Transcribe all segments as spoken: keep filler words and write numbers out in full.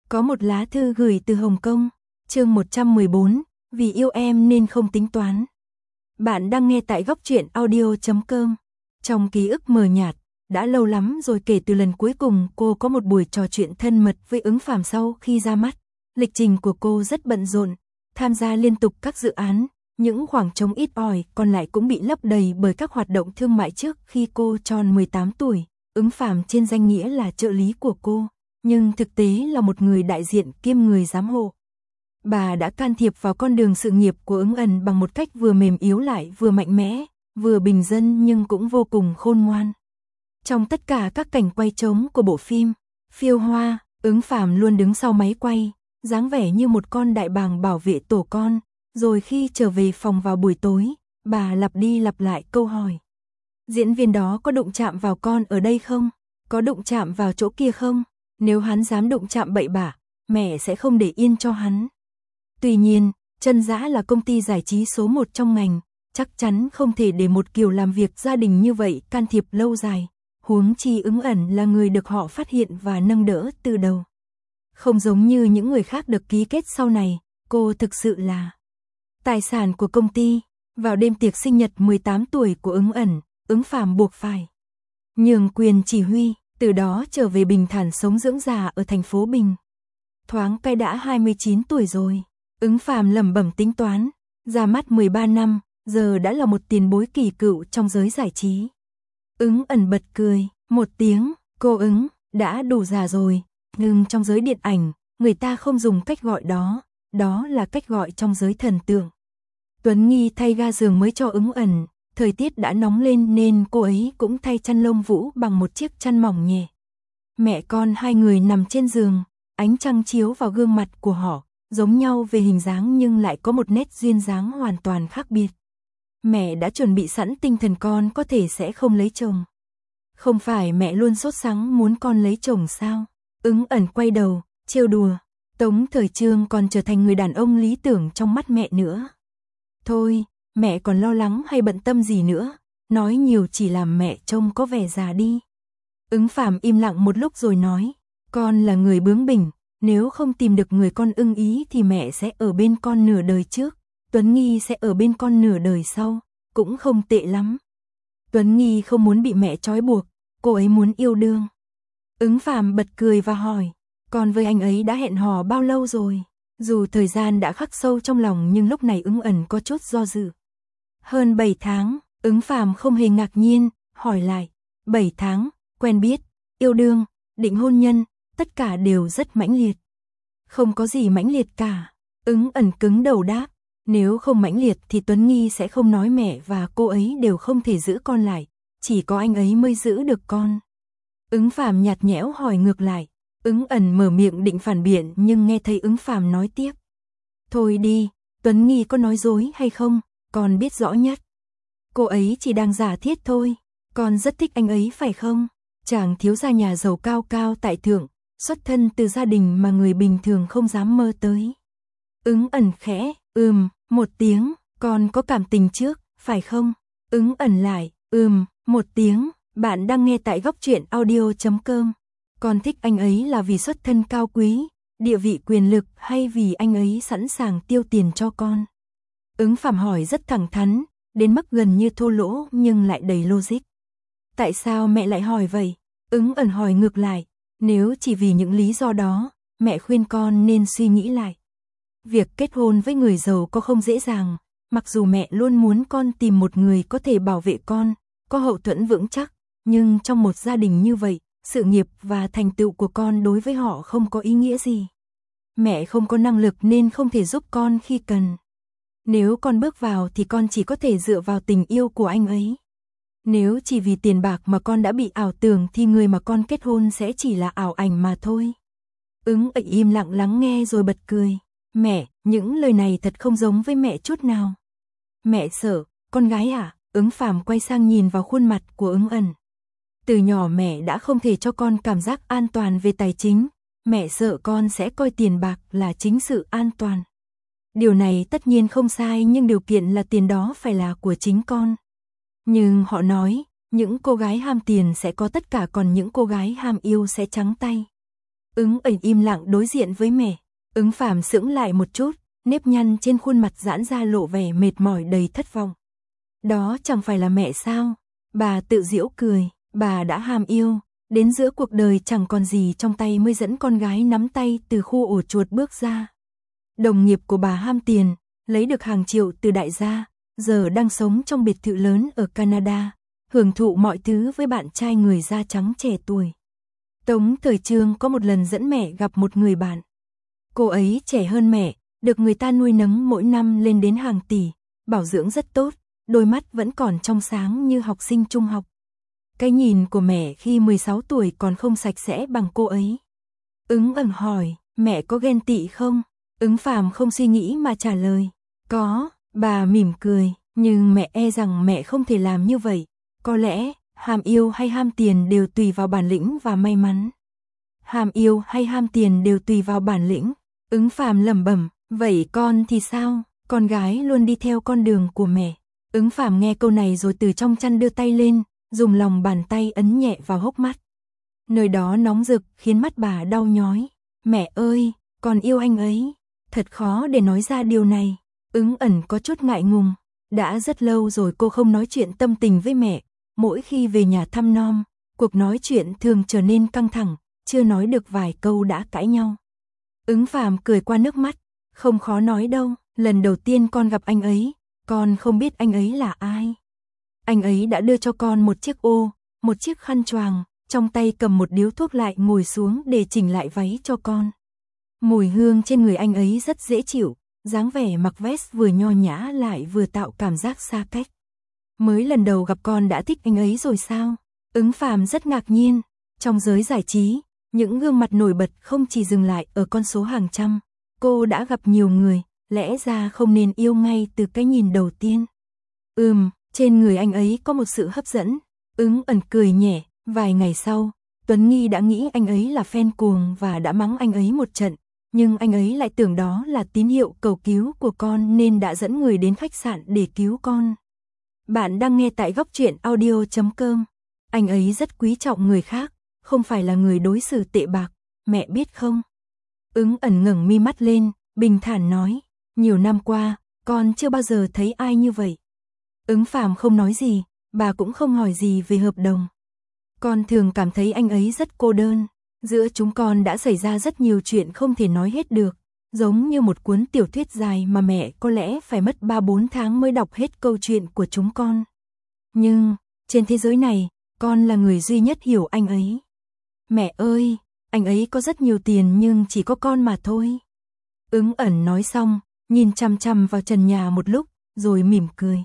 Có một lá thư gửi từ Hồng Kông, chương một trăm mười bốn, vì yêu em nên không tính toán. Bạn đang nghe tại góc truyện audio chấm com. Trong ký ức mờ nhạt, đã lâu lắm rồi kể từ lần cuối cùng cô có một buổi trò chuyện thân mật với Ứng Phàm sau khi ra mắt. Lịch trình của cô rất bận rộn, tham gia liên tục các dự án, những khoảng trống ít ỏi còn lại cũng bị lấp đầy bởi các hoạt động thương mại. Trước khi cô tròn mười tám tuổi, Ứng Phàm trên danh nghĩa là trợ lý của cô, nhưng thực tế là một người đại diện kiêm người giám hộ. Bà đã can thiệp vào con đường sự nghiệp của Ứng Ẩn bằng một cách vừa mềm yếu lại vừa mạnh mẽ, vừa bình dân nhưng cũng vô cùng khôn ngoan. Trong tất cả các cảnh quay trống của bộ phim Phiêu Hoa, Ứng Phàm luôn đứng sau máy quay, dáng vẻ như một con đại bàng bảo vệ tổ con, rồi khi trở về phòng vào buổi tối, bà lặp đi lặp lại câu hỏi. Diễn viên đó có đụng chạm vào con ở đây không? Có đụng chạm vào chỗ kia không? Nếu hắn dám đụng chạm bậy bạ, mẹ sẽ không để yên cho hắn. Tuy nhiên, Chân Dã là công ty giải trí số một trong ngành, chắc chắn không thể để một kiểu làm việc gia đình như vậy can thiệp lâu dài. Huống chi Ứng Ẩn là người được họ phát hiện và nâng đỡ từ đầu. Không giống như những người khác được ký kết sau này, cô thực sự là tài sản của công ty. Vào đêm tiệc sinh nhật mười tám tuổi của Ứng Ẩn, Ứng Phàm buộc phải nhường quyền chỉ huy, từ đó trở về bình thản sống dưỡng già ở thành phố Bình. Thoáng cái đã hai mươi chín tuổi rồi, Ứng Phàm lẩm bẩm tính toán, ra mắt mười ba năm, giờ đã là một tiền bối kỳ cựu trong giới giải trí. Ứng Ẩn bật cười, một tiếng, cô Ứng, đã đủ già rồi, nhưng trong giới điện ảnh, người ta không dùng cách gọi đó, đó là cách gọi trong giới thần tượng. Tuấn Nghi thay ga giường mới cho Ứng Ẩn, thời tiết đã nóng lên nên cô ấy cũng thay chăn lông vũ bằng một chiếc chăn mỏng nhẹ. Mẹ con hai người nằm trên giường, ánh trăng chiếu vào gương mặt của họ, giống nhau về hình dáng nhưng lại có một nét duyên dáng hoàn toàn khác biệt. Mẹ đã chuẩn bị sẵn tinh thần con có thể sẽ không lấy chồng. Không phải mẹ luôn sốt sắng muốn con lấy chồng sao? Ứng Ẩn quay đầu, trêu đùa, Tống Thời Trương còn trở thành người đàn ông lý tưởng trong mắt mẹ nữa. Thôi, mẹ còn lo lắng hay bận tâm gì nữa, nói nhiều chỉ làm mẹ trông có vẻ già đi. Ứng Phàm im lặng một lúc rồi nói, con là người bướng bỉnh, nếu không tìm được người con ưng ý thì mẹ sẽ ở bên con nửa đời trước, Tuấn Nghi sẽ ở bên con nửa đời sau, cũng không tệ lắm. Tuấn Nghi không muốn bị mẹ trói buộc, cô ấy muốn yêu đương. Ứng Phàm bật cười và hỏi, con với anh ấy đã hẹn hò bao lâu rồi? Dù thời gian đã khắc sâu trong lòng nhưng lúc này Ứng Ẩn có chút do dự. Hơn bảy tháng, Ứng Phàm không hề ngạc nhiên, hỏi lại, bảy tháng, quen biết, yêu đương, định hôn nhân, tất cả đều rất mãnh liệt. Không có gì mãnh liệt cả, Ứng Ẩn cứng đầu đáp, nếu không mãnh liệt thì Tuấn Nghi sẽ không nói mẹ và cô ấy đều không thể giữ con lại, chỉ có anh ấy mới giữ được con. Ứng Phàm nhạt nhẽo hỏi ngược lại. Ứng Ẩn mở miệng định phản biện nhưng nghe thấy Ứng Phàm nói tiếp. Thôi đi, Tuấn Nghi có nói dối hay không, con biết rõ nhất. Cô ấy chỉ đang giả thiết thôi, con rất thích anh ấy phải không? Chàng thiếu gia nhà giàu cao cao tại thượng, xuất thân từ gia đình mà người bình thường không dám mơ tới. Ứng Ẩn khẽ, ừm, một tiếng, con có cảm tình trước, phải không? Ứng Ẩn lại, ừm, một tiếng, bạn đang nghe tại góc truyện audio chấm com. Con thích anh ấy là vì xuất thân cao quý, địa vị quyền lực hay vì anh ấy sẵn sàng tiêu tiền cho con? Ứng Phàm hỏi rất thẳng thắn, đến mức gần như thô lỗ nhưng lại đầy logic. Tại sao mẹ lại hỏi vậy? Ứng Ẩn hỏi ngược lại, nếu chỉ vì những lý do đó, mẹ khuyên con nên suy nghĩ lại. Việc kết hôn với người giàu có không dễ dàng, mặc dù mẹ luôn muốn con tìm một người có thể bảo vệ con, có hậu thuẫn vững chắc, nhưng trong một gia đình như vậy, sự nghiệp và thành tựu của con đối với họ không có ý nghĩa gì. Mẹ không có năng lực nên không thể giúp con khi cần. Nếu con bước vào thì con chỉ có thể dựa vào tình yêu của anh ấy. Nếu chỉ vì tiền bạc mà con đã bị ảo tưởng thì người mà con kết hôn sẽ chỉ là ảo ảnh mà thôi. Ứng Ẩn im lặng lắng nghe rồi bật cười. Mẹ, những lời này thật không giống với mẹ chút nào. Mẹ sợ, con gái à? Ứng Phàm quay sang nhìn vào khuôn mặt của Ứng Ẩn. Từ nhỏ mẹ đã không thể cho con cảm giác an toàn về tài chính, mẹ sợ con sẽ coi tiền bạc là chính sự an toàn. Điều này tất nhiên không sai nhưng điều kiện là tiền đó phải là của chính con. Nhưng họ nói, những cô gái ham tiền sẽ có tất cả còn những cô gái ham yêu sẽ trắng tay. Ứng ẩn im lặng đối diện với mẹ. Ứng Phàm sững lại một chút, nếp nhăn trên khuôn mặt giãn ra lộ vẻ mệt mỏi đầy thất vọng. Đó chẳng phải là mẹ sao? Bà tự giễu cười, bà đã ham yêu, đến giữa cuộc đời chẳng còn gì trong tay mới dẫn con gái nắm tay từ khu ổ chuột bước ra. Đồng nghiệp của bà ham tiền, lấy được hàng triệu từ đại gia, giờ đang sống trong biệt thự lớn ở Canada, hưởng thụ mọi thứ với bạn trai người da trắng trẻ tuổi. Tống Thời Trương có một lần dẫn mẹ gặp một người bạn. Cô ấy trẻ hơn mẹ, được người ta nuôi nấng mỗi năm lên đến hàng tỷ, bảo dưỡng rất tốt, đôi mắt vẫn còn trong sáng như học sinh trung học. Cái nhìn của mẹ khi mười sáu tuổi còn không sạch sẽ bằng cô ấy. Ứng ẩn hỏi, mẹ có ghen tị không? Ứng Phàm không suy nghĩ mà trả lời, có, bà mỉm cười, nhưng mẹ e rằng mẹ không thể làm như vậy. Có lẽ, ham yêu hay ham tiền đều tùy vào bản lĩnh và may mắn. Ham yêu hay ham tiền đều tùy vào bản lĩnh. Ứng Phàm lẩm bẩm, vậy con thì sao? Con gái luôn đi theo con đường của mẹ. Ứng Phàm nghe câu này rồi từ trong chăn đưa tay lên, dùng lòng bàn tay ấn nhẹ vào hốc mắt. Nơi đó nóng rực khiến mắt bà đau nhói. Mẹ ơi, con yêu anh ấy. Thật khó để nói ra điều này. Ứng ẩn có chút ngại ngùng. Đã rất lâu rồi cô không nói chuyện tâm tình với mẹ. Mỗi khi về nhà thăm nom, cuộc nói chuyện thường trở nên căng thẳng, chưa nói được vài câu đã cãi nhau. Ứng Phàm cười qua nước mắt. Không khó nói đâu, lần đầu tiên con gặp anh ấy, con không biết anh ấy là ai. Anh ấy đã đưa cho con một chiếc ô, một chiếc khăn choàng, trong tay cầm một điếu thuốc lại ngồi xuống để chỉnh lại váy cho con. Mùi hương trên người anh ấy rất dễ chịu, dáng vẻ mặc vest vừa nho nhã lại vừa tạo cảm giác xa cách. Mới lần đầu gặp con đã thích anh ấy rồi sao? Ứng Phàm rất ngạc nhiên. Trong giới giải trí, những gương mặt nổi bật không chỉ dừng lại ở con số hàng trăm. Cô đã gặp nhiều người, lẽ ra không nên yêu ngay từ cái nhìn đầu tiên. Ừm, trên người anh ấy có một sự hấp dẫn. Ứng ẩn cười nhẹ. Vài ngày sau, Tuấn Nghi đã nghĩ anh ấy là fan cuồng và đã mắng anh ấy một trận. Nhưng anh ấy lại tưởng đó là tín hiệu cầu cứu của con nên đã dẫn người đến khách sạn để cứu con. Bạn đang nghe tại góc truyện audio chấm com. Anh ấy rất quý trọng người khác, không phải là người đối xử tệ bạc, mẹ biết không? Ứng ẩn ngẩng mi mắt lên, bình thản nói, nhiều năm qua, con chưa bao giờ thấy ai như vậy. Ứng Phàm không nói gì, bà cũng không hỏi gì về hợp đồng. Con thường cảm thấy anh ấy rất cô đơn, giữa chúng con đã xảy ra rất nhiều chuyện không thể nói hết được, giống như một cuốn tiểu thuyết dài mà mẹ có lẽ phải mất ba bốn tháng mới đọc hết câu chuyện của chúng con. Nhưng, trên thế giới này, con là người duy nhất hiểu anh ấy. Mẹ ơi, anh ấy có rất nhiều tiền nhưng chỉ có con mà thôi. Ứng ẩn nói xong, nhìn chằm chằm vào trần nhà một lúc, rồi mỉm cười.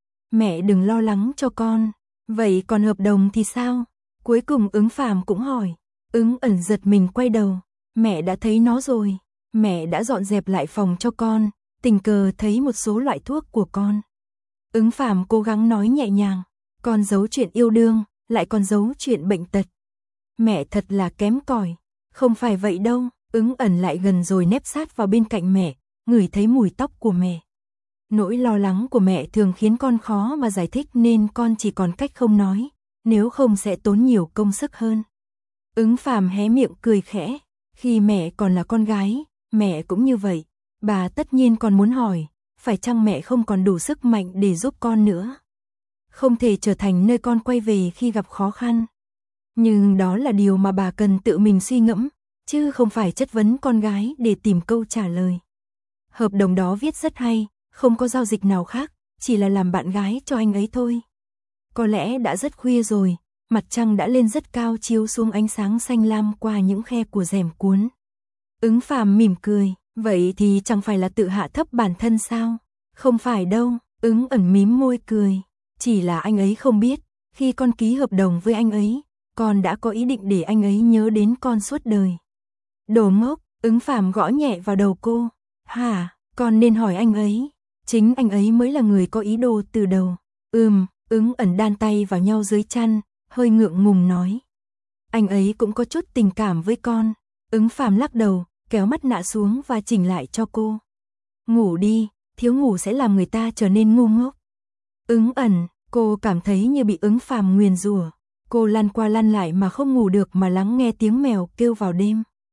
Mẹ đừng lo lắng cho con, vậy còn hợp đồng thì sao? Cuối cùng Ứng Phàm cũng hỏi. Ứng ẩn giật mình quay đầu, mẹ đã thấy nó rồi, mẹ đã dọn dẹp lại phòng cho con, tình cờ thấy một số loại thuốc của con. Ứng Phàm cố gắng nói nhẹ nhàng, con giấu chuyện yêu đương, lại còn giấu chuyện bệnh tật. Mẹ thật là kém cỏi. Không phải vậy đâu. Ứng ẩn lại gần rồi nép sát vào bên cạnh mẹ, ngửi thấy mùi tóc của mẹ. Nỗi lo lắng của mẹ thường khiến con khó mà giải thích nên con chỉ còn cách không nói, nếu không sẽ tốn nhiều công sức hơn. Ứng Phàm hé miệng cười khẽ, khi mẹ còn là con gái, mẹ cũng như vậy, bà tất nhiên còn muốn hỏi, phải chăng mẹ không còn đủ sức mạnh để giúp con nữa? Không thể trở thành nơi con quay về khi gặp khó khăn. Nhưng đó là điều mà bà cần tự mình suy ngẫm, chứ không phải chất vấn con gái để tìm câu trả lời. Hợp đồng đó viết rất hay, không có giao dịch nào khác, chỉ là làm bạn gái cho anh ấy thôi. Có lẽ đã rất khuya rồi, mặt trăng đã lên rất cao chiếu xuống ánh sáng xanh lam qua những khe của rèm cuốn. Ứng Phàm mỉm cười, vậy thì chẳng phải là tự hạ thấp bản thân sao? Không phải đâu, Ứng ẩn mím môi cười, chỉ là anh ấy không biết, khi con ký hợp đồng với anh ấy, con đã có ý định để anh ấy nhớ đến con suốt đời. Đồ ngốc, Ứng Phàm gõ nhẹ vào đầu cô. Hả, con nên hỏi anh ấy, chính anh ấy mới là người có ý đồ từ đầu. Ừm, Ứng ẩn đan tay vào nhau dưới chăn, hơi ngượng ngùng nói. Anh ấy cũng có chút tình cảm với con. Ứng Phàm lắc đầu, kéo mắt nạ xuống và chỉnh lại cho cô. Ngủ đi, thiếu ngủ sẽ làm người ta trở nên ngu ngốc. Ứng ẩn, cô cảm thấy như bị Ứng Phàm nguyền rủa. Cô lăn qua lăn lại mà không ngủ được mà lắng nghe tiếng mèo kêu vào đêm.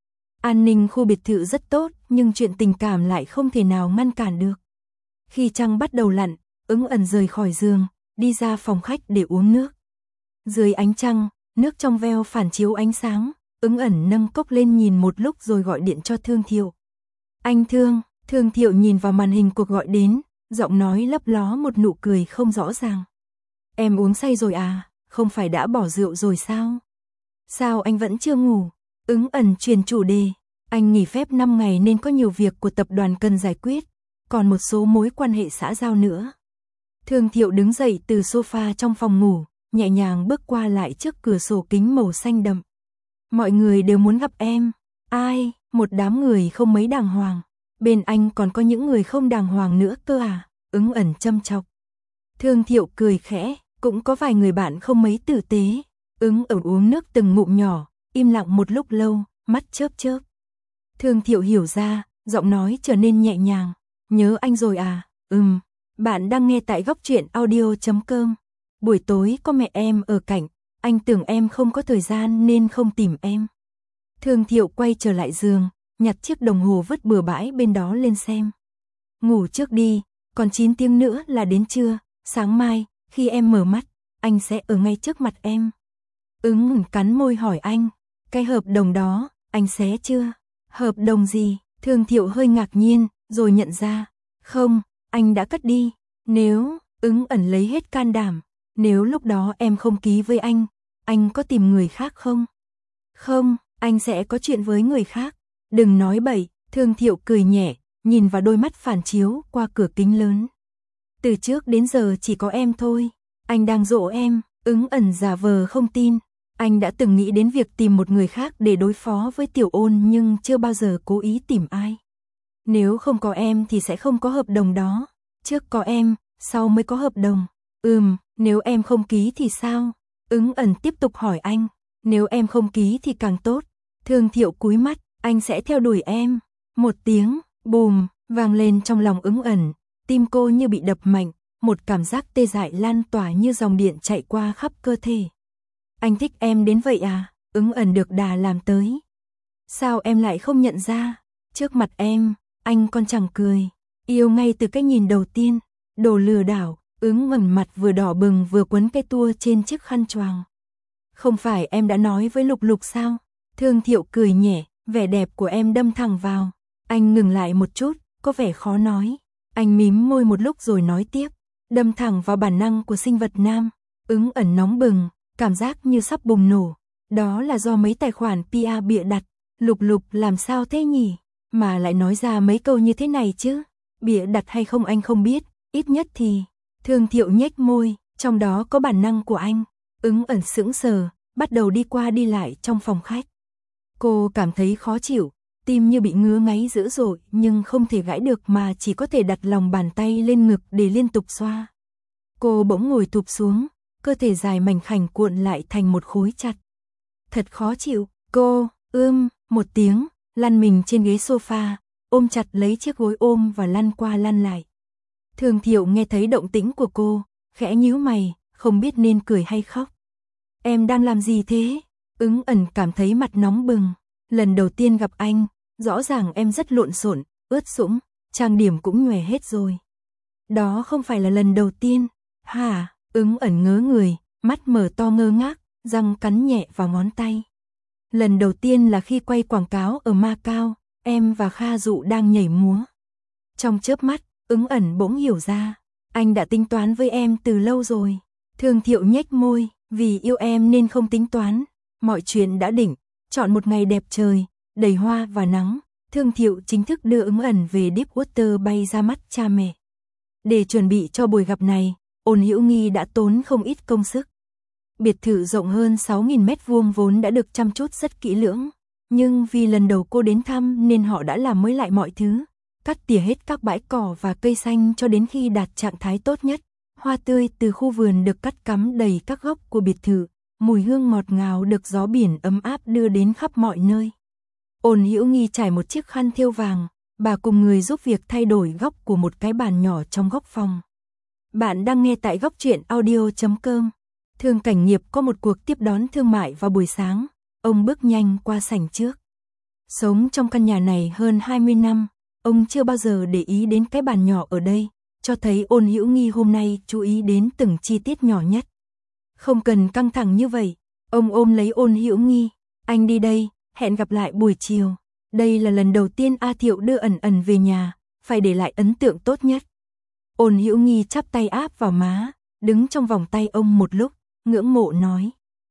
An ninh khu biệt thự rất tốt, nhưng chuyện tình cảm lại không thể nào ngăn cản được. Khi trăng bắt đầu lặn, Ứng Ẩn rời khỏi giường, đi ra phòng khách để uống nước. Dưới ánh trăng, nước trong veo phản chiếu ánh sáng, Ứng Ẩn nâng cốc lên nhìn một lúc rồi gọi điện cho Thương Thiệu. Anh Thương, Thương Thiệu nhìn vào màn hình cuộc gọi đến, giọng nói lấp ló một nụ cười không rõ ràng. Em uống say rồi à, không phải đã bỏ rượu rồi sao? Sao anh vẫn chưa ngủ? Ứng Ẩn chuyển chủ đề, anh nghỉ phép năm ngày nên có nhiều việc của tập đoàn cần giải quyết, còn một số mối quan hệ xã giao nữa. Thương Thiệu đứng dậy từ sofa trong phòng ngủ, nhẹ nhàng bước qua lại trước cửa sổ kính màu xanh đậm. Mọi người đều muốn gặp em. Ai? Một đám người không mấy đàng hoàng. Bên anh còn có những người không đàng hoàng nữa cơ à? Ứng Ẩn châm chọc. Thương Thiệu cười khẽ, cũng có vài người bạn không mấy tử tế. Ứng Ẩn uống nước từng ngụm nhỏ, im lặng một lúc lâu, mắt chớp chớp. Thương Thiệu hiểu ra, giọng nói trở nên nhẹ nhàng. Nhớ anh rồi à? Ừm. Bạn đang nghe tại góc truyện audio chấm com. Buổi tối có mẹ em ở cạnh, anh tưởng em không có thời gian nên không tìm em. Thương Thiệu quay trở lại giường, nhặt chiếc đồng hồ vứt bừa bãi bên đó lên xem. Ngủ trước đi, còn chín tiếng nữa là đến trưa, sáng mai, khi em mở mắt, anh sẽ ở ngay trước mặt em. Ứng cắn môi hỏi anh, cái hợp đồng đó, anh xé chưa? Hợp đồng gì? Thương Thiệu hơi ngạc nhiên, rồi nhận ra, không, anh đã cất đi. Nếu, Ứng Ẩn lấy hết can đảm, nếu lúc đó em không ký với anh, anh có tìm người khác không? Không, anh sẽ có chuyện với người khác. Đừng nói bậy, Thương Thiệu cười nhẹ, nhìn vào đôi mắt phản chiếu qua cửa kính lớn. Từ trước đến giờ chỉ có em thôi, anh đang dỗ em. Ứng Ẩn giả vờ không tin, anh đã từng nghĩ đến việc tìm một người khác để đối phó với Tiểu Ôn nhưng chưa bao giờ cố ý tìm ai. Nếu không có em thì sẽ không có hợp đồng đó, trước có em, sau mới có hợp đồng. Ừm, nếu em không ký thì sao? Ứng Ẩn tiếp tục hỏi anh, nếu em không ký thì càng tốt. Thương Thiệu cúi mắt, anh sẽ theo đuổi em. Một tiếng, bùm, vang lên trong lòng Ứng Ẩn, tim cô như bị đập mạnh, một cảm giác tê dại lan tỏa như dòng điện chạy qua khắp cơ thể. Anh thích em đến vậy à? Ứng Ẩn được đà làm tới. Sao em lại không nhận ra? Trước mặt em, anh còn chẳng cười. Yêu ngay từ cái nhìn đầu tiên. Đồ lừa đảo. Ứng Ẩn mặt vừa đỏ bừng vừa quấn cây tua trên chiếc khăn choàng. Không phải em đã nói với Lục Lục sao? Thương Thiệu cười nhẹ, vẻ đẹp của em đâm thẳng vào. Anh ngừng lại một chút, có vẻ khó nói. Anh mím môi một lúc rồi nói tiếp. Đâm thẳng vào bản năng của sinh vật nam. Ứng Ẩn nóng bừng, cảm giác như sắp bùng nổ. Đó là do mấy tài khoản pê e bịa đặt. Lục Lục làm sao thế nhỉ? Mà lại nói ra mấy câu như thế này chứ? Bịa đặt hay không anh không biết, ít nhất thì... Thương Thiệu nhếch môi, trong đó có bản năng của anh. Ứng Ẩn sững sờ, bắt đầu đi qua đi lại trong phòng khách. Cô cảm thấy khó chịu, tim như bị ngứa ngáy dữ dội nhưng không thể gãi được mà chỉ có thể đặt lòng bàn tay lên ngực để liên tục xoa. Cô bỗng ngồi thụp xuống, cơ thể dài mảnh khảnh cuộn lại thành một khối chặt. Thật khó chịu, cô, ưm, một tiếng, lăn mình trên ghế sofa, ôm chặt lấy chiếc gối ôm và lăn qua lăn lại. Thương Thiệu nghe thấy động tĩnh của cô, khẽ nhíu mày, không biết nên cười hay khóc. Em đang làm gì thế? Ứng Ẩn cảm thấy mặt nóng bừng. Lần đầu tiên gặp anh, rõ ràng em rất lộn xộn, ướt sũng, trang điểm cũng nhòe hết rồi. Đó không phải là lần đầu tiên. Hả? Ứng Ẩn ngớ người, mắt mở to ngơ ngác, răng cắn nhẹ vào ngón tay. Lần đầu tiên là khi quay quảng cáo ở Macau, em và Kha Dụ đang nhảy múa. Trong chớp mắt, Ứng Ẩn bỗng hiểu ra, anh đã tính toán với em từ lâu rồi. Thương Thiệu nhếch môi, vì yêu em nên không tính toán. Mọi chuyện đã định, chọn một ngày đẹp trời, đầy hoa và nắng. Thương Thiệu chính thức đưa Ứng Ẩn về Deepwater bay ra mắt cha mẹ. Để chuẩn bị cho buổi gặp này, Ôn Hữu Nghi đã tốn không ít công sức. Biệt thự rộng hơn sáu nghìn mét vuông vốn đã được chăm chút rất kỹ lưỡng. Nhưng vì lần đầu cô đến thăm nên họ đã làm mới lại mọi thứ. Cắt tỉa hết các bãi cỏ và cây xanh cho đến khi đạt trạng thái tốt nhất. Hoa tươi từ khu vườn được cắt cắm đầy các góc của biệt thự. Mùi hương ngọt ngào được gió biển ấm áp đưa đến khắp mọi nơi. Ôn Hữu Nghi trải một chiếc khăn thêu vàng. Bà cùng người giúp việc thay đổi góc của một cái bàn nhỏ trong góc phòng. Bạn đang nghe tại góc truyện audio chấm com. Thương Cảnh Nghiệp có một cuộc tiếp đón thương mại vào buổi sáng. Ông bước nhanh qua sảnh trước. Sống trong căn nhà này hơn hai mươi năm, ông chưa bao giờ để ý đến cái bàn nhỏ ở đây, cho thấy Ôn Hữu Nghi hôm nay chú ý đến từng chi tiết nhỏ nhất. Không cần căng thẳng như vậy, ông ôm lấy Ôn Hữu Nghi, anh đi đây, hẹn gặp lại buổi chiều. Đây là lần đầu tiên A Thiệu đưa ẩn ẩn về nhà, phải để lại ấn tượng tốt nhất. Ôn Hữu Nghi chắp tay áp vào má, đứng trong vòng tay ông một lúc, ngưỡng mộ nói.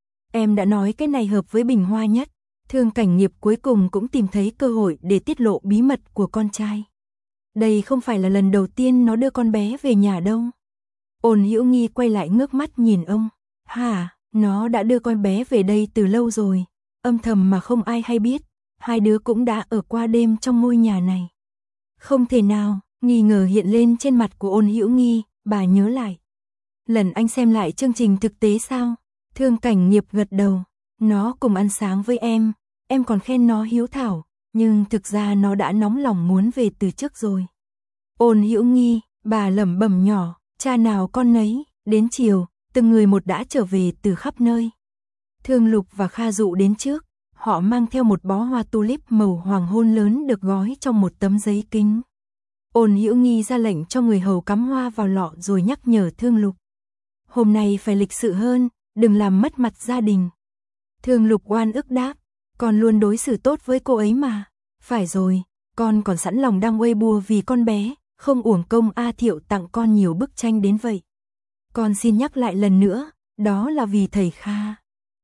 Em đã nói cái này hợp với Bình Hoa nhất. Thương Cảnh Nghiệp cuối cùng cũng tìm thấy cơ hội để tiết lộ bí mật của con trai. Đây không phải là lần đầu tiên nó đưa con bé về nhà đâu. Ôn Hữu Nghi quay lại ngước mắt nhìn ông. Hả, nó đã đưa con bé về đây từ lâu rồi, âm thầm mà không ai hay biết. Hai đứa cũng đã ở qua đêm trong ngôi nhà này. Không thể nào, nghi ngờ hiện lên trên mặt của Ôn Hữu Nghi, bà nhớ lại. Lần anh xem lại chương trình thực tế sao? Thương Cảnh Nghiệp gật đầu. Nó cùng ăn sáng với em, em còn khen nó hiếu thảo, nhưng thực ra nó đã nóng lòng muốn về từ trước rồi. Ôn Hữu Nghi, bà lẩm bẩm nhỏ, cha nào con nấy, đến chiều, từng người một đã trở về từ khắp nơi. Thương Lục và Kha Dụ đến trước, họ mang theo một bó hoa tulip màu hoàng hôn lớn được gói trong một tấm giấy kính. Ôn Hữu Nghi ra lệnh cho người hầu cắm hoa vào lọ rồi nhắc nhở Thương Lục. Hôm nay phải lịch sự hơn, đừng làm mất mặt gia đình. Thương Lục oan ức đáp, con luôn đối xử tốt với cô ấy mà. Phải rồi, con còn sẵn lòng đăng Weibo vì con bé, không uổng công A Thiệu tặng con nhiều bức tranh đến vậy. Con xin nhắc lại lần nữa, đó là vì thầy Kha.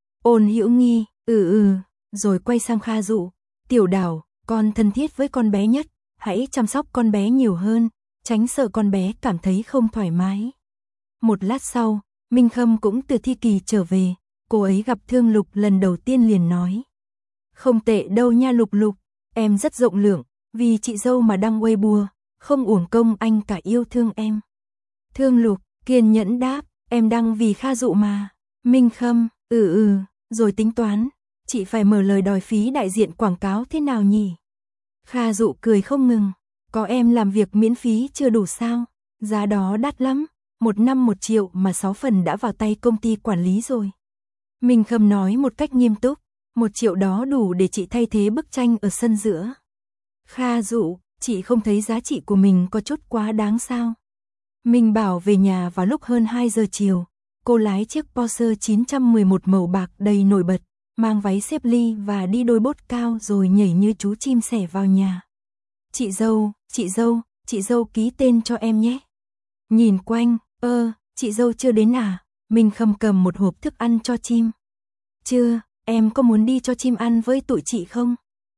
Ôn Hữu Nghi, ừ ừ, rồi quay sang Kha Dụ. Tiểu Đào, con thân thiết với con bé nhất, hãy chăm sóc con bé nhiều hơn, tránh sợ con bé cảm thấy không thoải mái. Một lát sau, Minh Khâm cũng từ thi kỳ trở về, cô ấy gặp Thương Lục lần đầu tiên liền nói. Không tệ đâu nha Lục Lục, em rất rộng lượng, vì chị dâu mà đăng Weibo, không uổng công anh cả yêu thương em. Thương Lục, kiên nhẫn đáp, em đăng vì Kha Dụ mà. Minh Khâm, ừ ừ, rồi tính toán, chị phải mở lời đòi phí đại diện quảng cáo thế nào nhỉ? Kha Dụ cười không ngừng, có em làm việc miễn phí chưa đủ sao, giá đó đắt lắm, một năm một triệu mà sáu phần đã vào tay công ty quản lý rồi. Minh Khâm nói một cách nghiêm túc, một triệu đó đủ để chị thay thế bức tranh ở sân giữa. Kha Dụ, chị không thấy giá trị của mình có chút quá đáng sao? Minh Bảo về nhà vào lúc hơn hai giờ chiều, cô lái chiếc Porsche chín một một màu bạc đầy nổi bật, mang váy xếp ly và đi đôi bốt cao rồi nhảy như chú chim sẻ vào nhà. Chị dâu, chị dâu, chị dâu ký tên cho em nhé. Nhìn quanh, ơ, chị dâu chưa đến à? Minh Khâm cầm một hộp thức ăn cho chim. Chưa, em có muốn đi cho chim ăn với tụi chị không?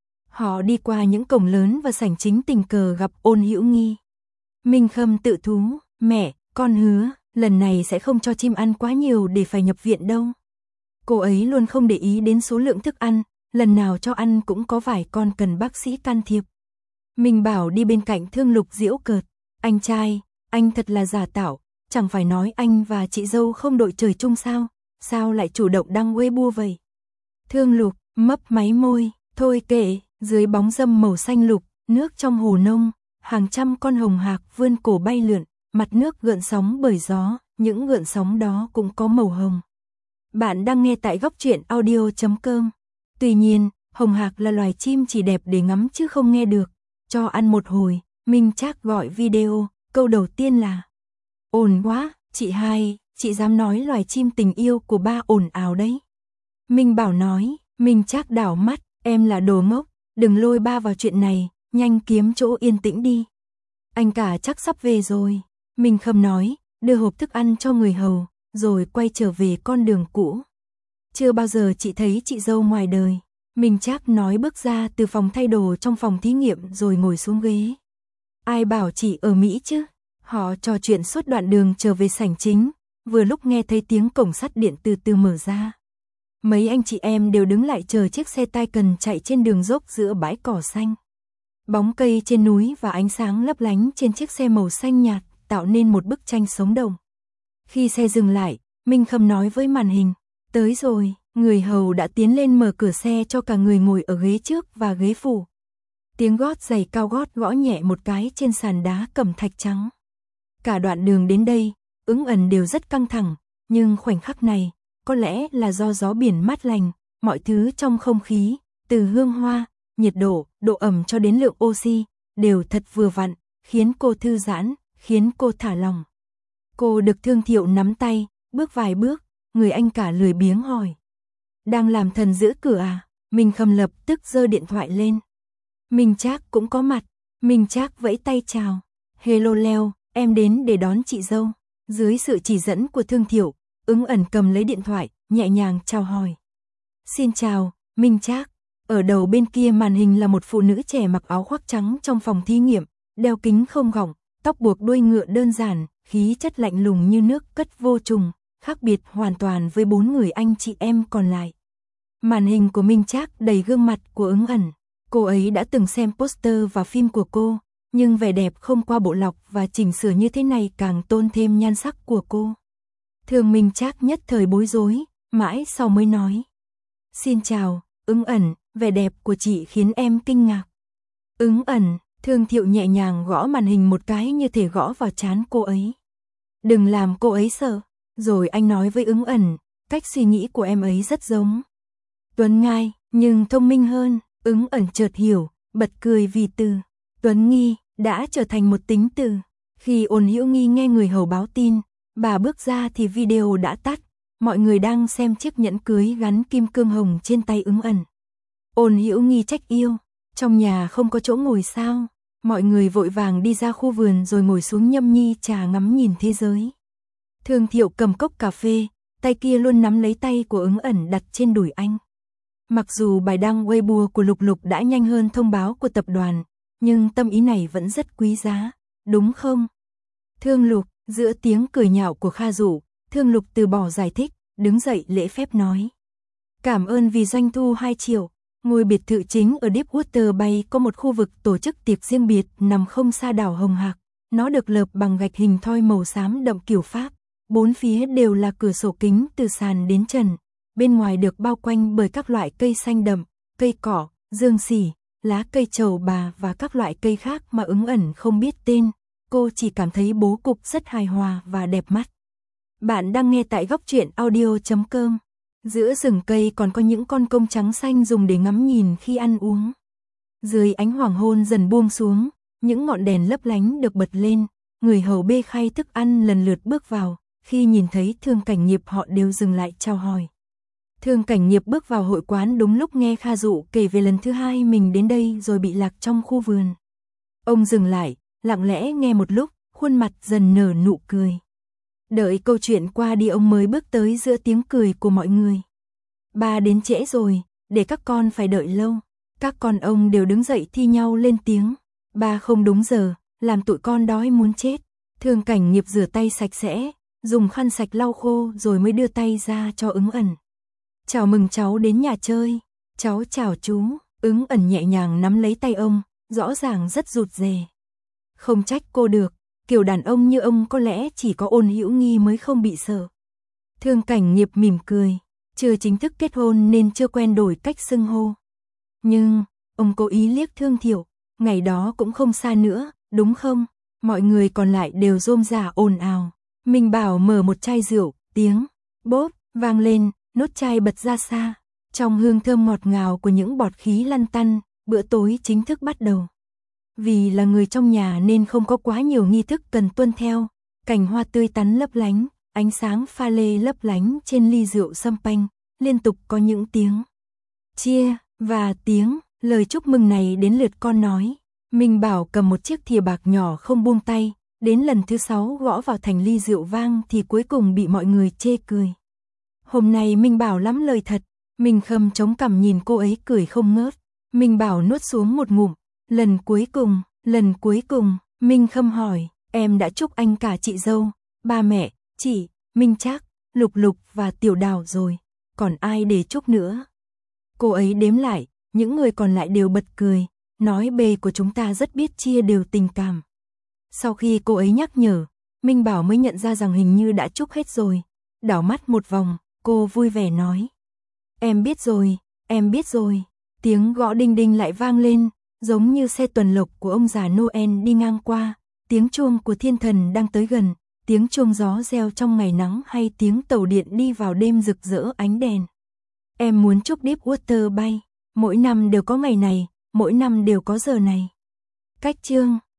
Họ đi qua những cổng lớn và sảnh chính tình cờ gặp Ôn Hữu Nghi. Minh Khâm tự thú, mẹ, con hứa, lần này sẽ không cho chim ăn quá nhiều để phải nhập viện đâu. Cô ấy luôn không để ý đến số lượng thức ăn, lần nào cho ăn cũng có vài con cần bác sĩ can thiệp. Minh Bảo đi bên cạnh Thương Lục giễu cợt, anh trai, anh thật là giả tạo, chẳng phải nói anh và chị dâu không đội trời chung sao, sao lại chủ động đăng Weibo vậy? Thương Lục, mấp máy môi, thôi kệ, dưới bóng râm màu xanh lục, nước trong hồ nông, hàng trăm con hồng hạc vươn cổ bay lượn, mặt nước gợn sóng bởi gió, những gợn sóng đó cũng có màu hồng. Bạn đang nghe tại góc truyện audio chấm com. Tuy nhiên, hồng hạc là loài chim chỉ đẹp để ngắm chứ không nghe được. Cho ăn một hồi, Minh Trác gọi video, câu đầu tiên là ồn quá, chị hai, chị dám nói loài chim tình yêu của ba ồn ào đấy. Minh Bảo nói, Minh Trác đảo mắt, em là đồ ngốc, đừng lôi ba vào chuyện này, nhanh kiếm chỗ yên tĩnh đi. Anh cả chắc sắp về rồi. Minh Khâm nói, đưa hộp thức ăn cho người hầu, rồi quay trở về con đường cũ. Chưa bao giờ chị thấy chị dâu ngoài đời. Minh Trác nói bước ra từ phòng thay đồ trong phòng thí nghiệm rồi ngồi xuống ghế. Ai bảo chị ở Mỹ chứ? Họ trò chuyện suốt đoạn đường trở về sảnh chính, vừa lúc nghe thấy tiếng cổng sắt điện từ từ mở ra. Mấy anh chị em đều đứng lại chờ chiếc xe tai cần chạy trên đường dốc giữa bãi cỏ xanh. Bóng cây trên núi và ánh sáng lấp lánh trên chiếc xe màu xanh nhạt tạo nên một bức tranh sống động. Khi xe dừng lại, Minh Khâm nói với màn hình, tới rồi, người hầu đã tiến lên mở cửa xe cho cả người ngồi ở ghế trước và ghế phụ. Tiếng gót giày cao gót gõ nhẹ một cái trên sàn đá cẩm thạch trắng. Cả đoạn đường đến đây, Ứng Ẩn đều rất căng thẳng, nhưng khoảnh khắc này, có lẽ là do gió biển mát lành, mọi thứ trong không khí, từ hương hoa, nhiệt độ, độ ẩm cho đến lượng oxy, đều thật vừa vặn, khiến cô thư giãn, khiến cô thả lỏng. Cô được Thương Thiệu nắm tay, bước vài bước, người anh cả lười biếng hỏi. Đang làm thần giữ cửa à? Minh Khâm lập tức giơ điện thoại lên. Minh Trác cũng có mặt, Minh Trác vẫy tay chào. Hello Leo, em đến để đón chị dâu. Dưới sự chỉ dẫn của Thương Thiệu, Ứng Ẩn cầm lấy điện thoại, nhẹ nhàng chào hỏi. Xin chào, Minh Trác. Ở đầu bên kia màn hình là một phụ nữ trẻ mặc áo khoác trắng trong phòng thí nghiệm, đeo kính không gọng, tóc buộc đuôi ngựa đơn giản, khí chất lạnh lùng như nước cất vô trùng, khác biệt hoàn toàn với bốn người anh chị em còn lại. Màn hình của Minh Trác đầy gương mặt của Ứng Ẩn. Cô ấy đã từng xem poster và phim của cô, nhưng vẻ đẹp không qua bộ lọc và chỉnh sửa như thế này càng tôn thêm nhan sắc của cô. Thường Minh Trác nhất thời bối rối, mãi sau mới nói. Xin chào, Ứng Ẩn, vẻ đẹp của chị khiến em kinh ngạc. Ứng Ẩn, Thương Thiệu nhẹ nhàng gõ màn hình một cái như thể gõ vào trán cô ấy. Đừng làm cô ấy sợ. Rồi anh nói với Ứng Ẩn, cách suy nghĩ của em ấy rất giống Tuấn Ngai, nhưng thông minh hơn. Ứng Ẩn chợt hiểu, bật cười vì từ Tuấn Nghi đã trở thành một tính từ. Khi Ôn Hữu Nghi nghe người hầu báo tin, bà bước ra thì video đã tắt. Mọi người đang xem chiếc nhẫn cưới gắn kim cương hồng trên tay Ứng Ẩn. Ôn Hữu Nghi trách yêu, trong nhà không có chỗ ngồi sao? Mọi người vội vàng đi ra khu vườn rồi ngồi xuống nhâm nhi trà ngắm nhìn thế giới. Thương Thiệu cầm cốc cà phê, tay kia luôn nắm lấy tay của Ứng Ẩn đặt trên đùi anh. Mặc dù bài đăng Weibo của Lục Lục đã nhanh hơn thông báo của tập đoàn, nhưng tâm ý này vẫn rất quý giá, đúng không? Thương Lục, giữa tiếng cười nhạo của Kha Dụ, Thương Lục từ bỏ giải thích, đứng dậy lễ phép nói. Cảm ơn vì doanh thu hai triệu, ngôi biệt thự chính ở Deepwater Bay có một khu vực tổ chức tiệc riêng biệt nằm không xa đảo Hồng Hạc. Nó được lợp bằng gạch hình thoi màu xám đậm kiểu Pháp, bốn phía đều là cửa sổ kính từ sàn đến trần. Bên ngoài được bao quanh bởi các loại cây xanh đậm, cây cỏ, dương xỉ, lá cây trầu bà và các loại cây khác mà Ứng Ẩn không biết tên. Cô chỉ cảm thấy bố cục rất hài hòa và đẹp mắt. Bạn đang nghe tại góc truyện audio chấm com. Giữa rừng cây còn có những con công trắng xanh dùng để ngắm nhìn khi ăn uống. Dưới ánh hoàng hôn dần buông xuống, những ngọn đèn lấp lánh được bật lên, người hầu bê khay thức ăn lần lượt bước vào. Khi nhìn thấy Thương Cảnh Nghiệp họ đều dừng lại chào hỏi. Thương Cảnh Nghiệp bước vào hội quán đúng lúc nghe Kha Dụ kể về lần thứ hai mình đến đây rồi bị lạc trong khu vườn. Ông dừng lại, lặng lẽ nghe một lúc, khuôn mặt dần nở nụ cười. Đợi câu chuyện qua đi ông mới bước tới giữa tiếng cười của mọi người. Ba đến trễ rồi, để các con phải đợi lâu. Các con ông đều đứng dậy thi nhau lên tiếng. Ba không đúng giờ, làm tụi con đói muốn chết. Thương Cảnh Nghiệp rửa tay sạch sẽ, dùng khăn sạch lau khô rồi mới đưa tay ra cho Ứng Ẩn. Chào mừng cháu đến nhà chơi. Cháu chào chú. Ứng Ẩn nhẹ nhàng nắm lấy tay ông, rõ ràng rất rụt rè. Không trách cô được, kiểu đàn ông như ông có lẽ chỉ có Ôn Hữu Nghi mới không bị sợ. Thương Cảnh Nghiệp mỉm cười, chưa chính thức kết hôn nên chưa quen đổi cách xưng hô. Nhưng, ông cố ý liếc Thương Thiệu, ngày đó cũng không xa nữa, đúng không? Mọi người còn lại đều rôm rả ồn ào. Minh Bảo mở một chai rượu, tiếng bốp vang lên, nốt chai bật ra xa. Trong hương thơm ngọt ngào của những bọt khí lăn tăn, bữa tối chính thức bắt đầu. Vì là người trong nhà nên không có quá nhiều nghi thức cần tuân theo. Cành hoa tươi tắn lấp lánh, ánh sáng pha lê lấp lánh trên ly rượu champagne, liên tục có những tiếng chia và tiếng lời chúc mừng này đến lượt con nói. Minh Bảo cầm một chiếc thìa bạc nhỏ không buông tay, đến lần thứ sáu gõ vào thành ly rượu vang thì cuối cùng bị mọi người chê cười. Hôm nay Minh Bảo lắm lời thật, Minh Khâm chống cằm nhìn cô ấy cười không ngớt. Minh Bảo nuốt xuống một ngụm, lần cuối cùng, lần cuối cùng, Minh Khâm hỏi, em đã chúc anh cả chị dâu, ba mẹ, chị, Minh Trác, Lục Lục và Tiểu Đào rồi, còn ai để chúc nữa? Cô ấy đếm lại, những người còn lại đều bật cười, nói bề của chúng ta rất biết chia đều tình cảm. Sau khi cô ấy nhắc nhở, Minh Bảo mới nhận ra rằng hình như đã chúc hết rồi. Đảo mắt một vòng, cô vui vẻ nói. Em biết rồi, em biết rồi. Tiếng gõ đinh đinh lại vang lên, giống như xe tuần lộc của ông già Noel đi ngang qua. Tiếng chuông của thiên thần đang tới gần, tiếng chuông gió reo trong ngày nắng hay tiếng tàu điện đi vào đêm rực rỡ ánh đèn. Em muốn chúc Deepwater Bay, mỗi năm đều có ngày này, mỗi năm đều có giờ này. Cách chương